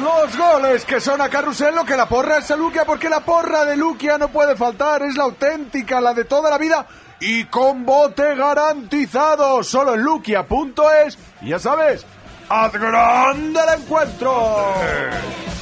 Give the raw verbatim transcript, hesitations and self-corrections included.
los goles que son a Carrusel, lo que la porra es a Luquia, porque la porra de Luquia no puede faltar, es la auténtica, la de toda la vida y con bote garantizado, solo en luquia punto es. Y ya sabes, haz grande el encuentro.